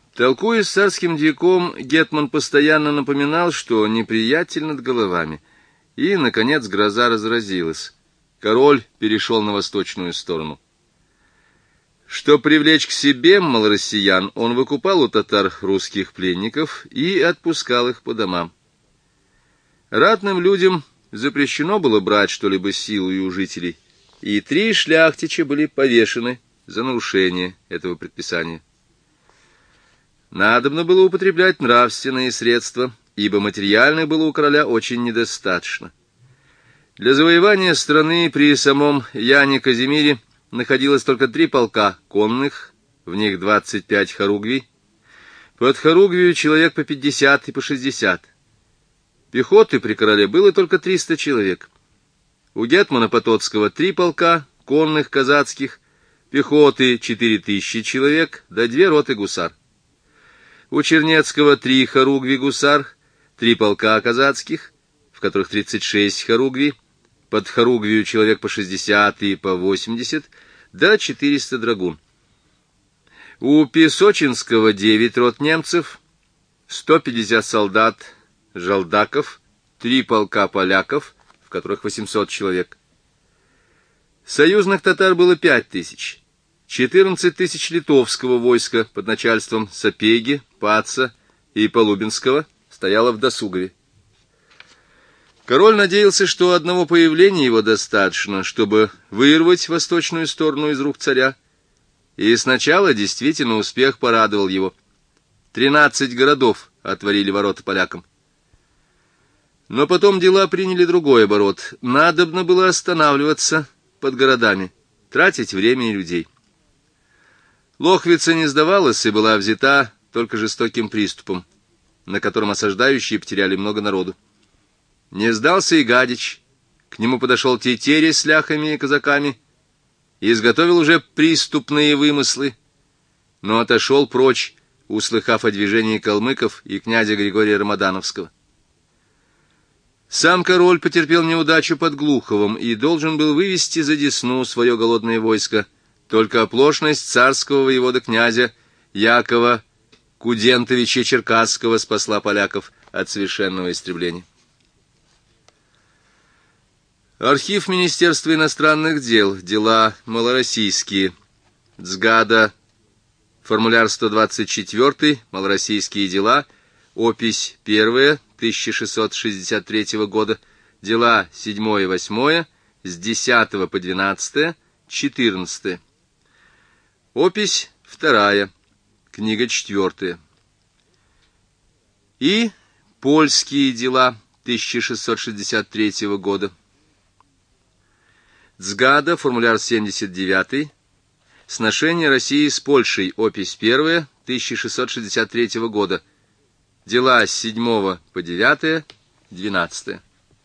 Толкуя с царским дьяком, гетман постоянно напоминал, что неприятель над головами, и, наконец, гроза разразилась. Король перешел на восточную сторону. Чтобы привлечь к себе малороссиян, он выкупал у татар русских пленников и отпускал их по домам. Ратным людям запрещено было брать что-либо силой у жителей, и 3 шляхтича были повешены за нарушение этого предписания. Надобно было употреблять нравственные средства, ибо материальных было у короля очень недостаточно. Для завоевания страны при самом Яне Казимире находилось только 3 полка конных, в них 25 хоругвий, под хоругвию человек по 50 и по 60. Пехоты при короле было только 300 человек. У гетмана Потоцкого 3 полка конных казацких, пехоты 4000 человек, да 2 роты гусар. У Чернецкого 3 хоругви гусар, 3 полка казацких, в которых 36 хоругвий, под хоругвию человек по 60 и по 80, да 400 драгун. У Песочинского 9 рот немцев, 150 солдат жалдаков, 3 полка поляков, в которых 800 человек. Союзных татар было 5000, 14 тысяч литовского войска под начальством Сапеги, Паца и Полубинского стояло в Досугове. Король надеялся, что одного появления его достаточно, чтобы вырвать восточную сторону из рук царя, и сначала действительно успех порадовал его. 13 городов отворили ворота полякам. Но потом дела приняли другой оборот. Надобно было останавливаться под городами, тратить время и людей. Лохвица не сдавалась и была взята только жестоким приступом, на котором осаждающие потеряли много народу. Не сдался и Гадич, к нему подошел Тетеря с ляхами и казаками и изготовил уже приступные вымыслы, но отошел прочь, услыхав о движении калмыков и князя Григория Рамадановского. Сам король потерпел неудачу под Глуховым и должен был вывести за Десну свое голодное войско, только оплошность царского воевода князя Якова Кудентовича Черкасского спасла поляков от совершенного истребления. Архив Министерства иностранных дел, дела малороссийские, Цгада, формуляр 124, малороссийские дела, опись 1, 1663 года, дела 7 и 8, с 10 по 12, 14. Опись 2, книга 4. И польские дела 1663 года. Цгада, формуляр 79, сношение России с Польшей, опись 1, 1663 года, дела с 7 по 9, 12.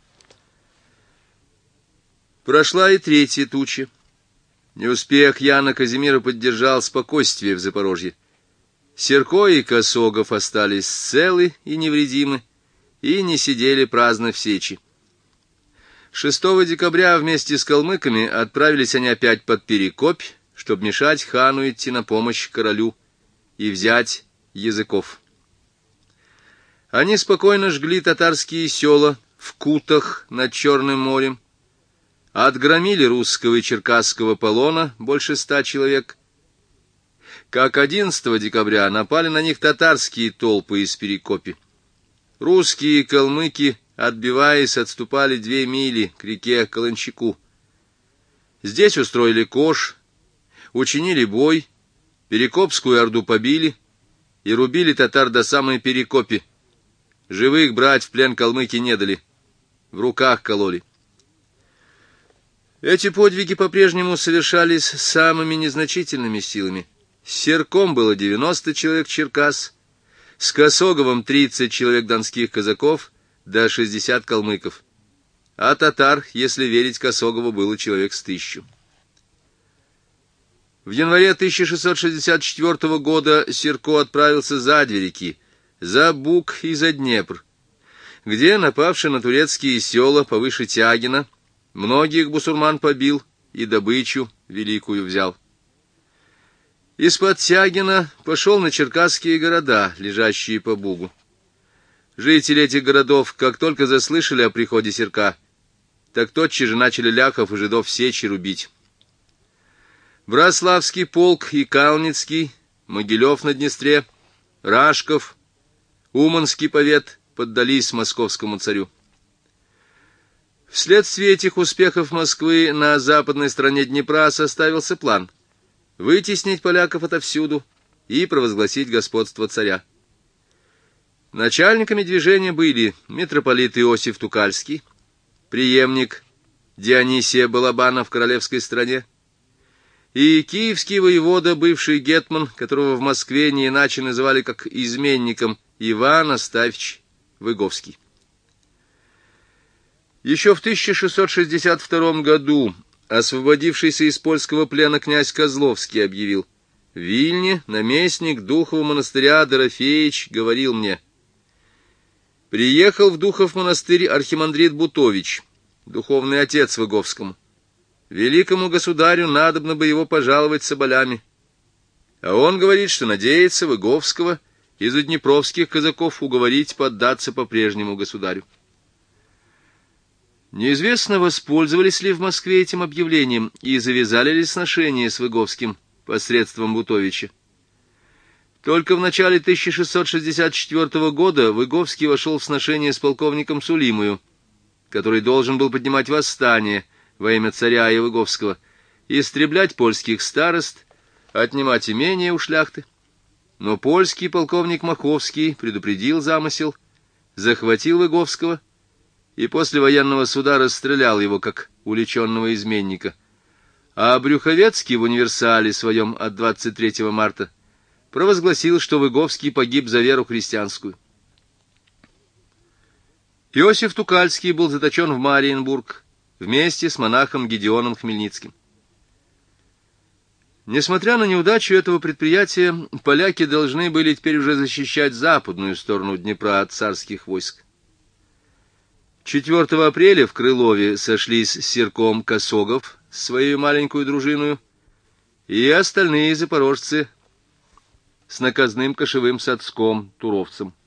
Прошла и 3 туча. Неуспех Яна Казимира поддержал спокойствие в Запорожье. Серко и Косогов остались целы и невредимы, и не сидели праздно в сечи. 6 декабря вместе с калмыками отправились они опять под Перекопь, чтобы мешать хану идти на помощь королю и взять Языков. Они спокойно жгли татарские села в Кутах над Черным морем, отгромили русского и черкасского полона больше 100 человек. Как 11 декабря напали на них татарские толпы из Перекопи. Русские и калмыки, отбиваясь, отступали 2 мили к реке Каланчаку. Здесь устроили кош, учинили бой, Перекопскую орду побили и рубили татар до самой Перекопи. Живых брать в плен калмыки не дали, в руках кололи. Эти подвиги по-прежнему совершались самыми незначительными силами. С Серком было 90 человек черкас, с Косоговым 30 человек донских казаков, да 60 калмыков. А татар, если верить Косогову, было человек с 1000. В январе 1664 года Серко отправился за 2 реки, за Буг и за Днепр, где, напавший на турецкие села повыше Тягина, многих бусурман побил и добычу великую взял. Из-под Тягина пошел на черкасские города, лежащие по Бугу. Жители этих городов, как только заслышали о приходе Серка, так тотчас же начали ляхов и жидов сечь и рубить. Браславский полк и Калницкий, Могилев на Днестре, Рашков, Уманский повет поддались московскому царю. Вследствие этих успехов Москвы на западной стороне Днепра составился план вытеснить поляков отовсюду и провозгласить господство царя. Начальниками движения были митрополит Иосиф Тукальский, преемник Дионисия Балабана в королевской стране, и киевский воевода, бывший гетман, которого в Москве не иначе называли как изменником, Иван Астафьич Выговский. Еще в 1662 году освободившийся из польского плена князь Козловский объявил: «В Вильне наместник Духова монастыря Дорофеич говорил мне: приехал в Духов монастырь архимандрит Бутович, духовный отец Выговскому. Великому государю надобно бы его пожаловать соболями. А он говорит, что надеется Выговского из уднепровских казаков уговорить поддаться по-прежнему государю». Неизвестно, воспользовались ли в Москве этим объявлением и завязали ли сношение с Выговским посредством Бутовича. Только в начале 1664 года Выговский вошел в сношение с полковником Сулимою, который должен был поднимать восстание во имя царя и Выговского, истреблять польских старост, отнимать имения у шляхты. Но польский полковник Маховский предупредил замысел, захватил Выговского и после военного суда расстрелял его как уличенного изменника. А Брюховецкий в универсале своем от 23 марта провозгласил, что Выговский погиб за веру христианскую. Иосиф Тукальский был заточен в Мариенбург вместе с монахом Гедеоном Хмельницким. Несмотря на неудачу этого предприятия, поляки должны были теперь уже защищать западную сторону Днепра от царских войск. 4 апреля в Крылове сошлись с Серком Косогов с своей маленькую дружиною и остальные запорожцы с наказным кошевым Сацком, туровцем.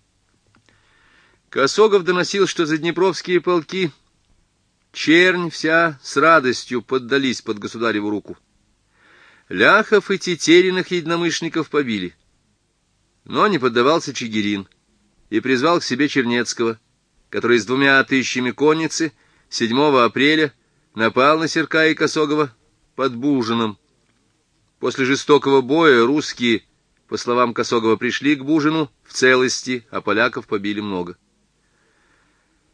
Косогов доносил, что заднепровские полки, чернь вся, с радостью поддались под государеву руку. Ляхов и тетериных единомышленников побили. Но не поддавался Чигирин и призвал к себе Чернецкого, который с 2000 конницы 7 апреля напал на Серка и Косогова под Бужином. После жестокого боя русские, по словам Косогова, пришли к Бужину в целости, а поляков побили много.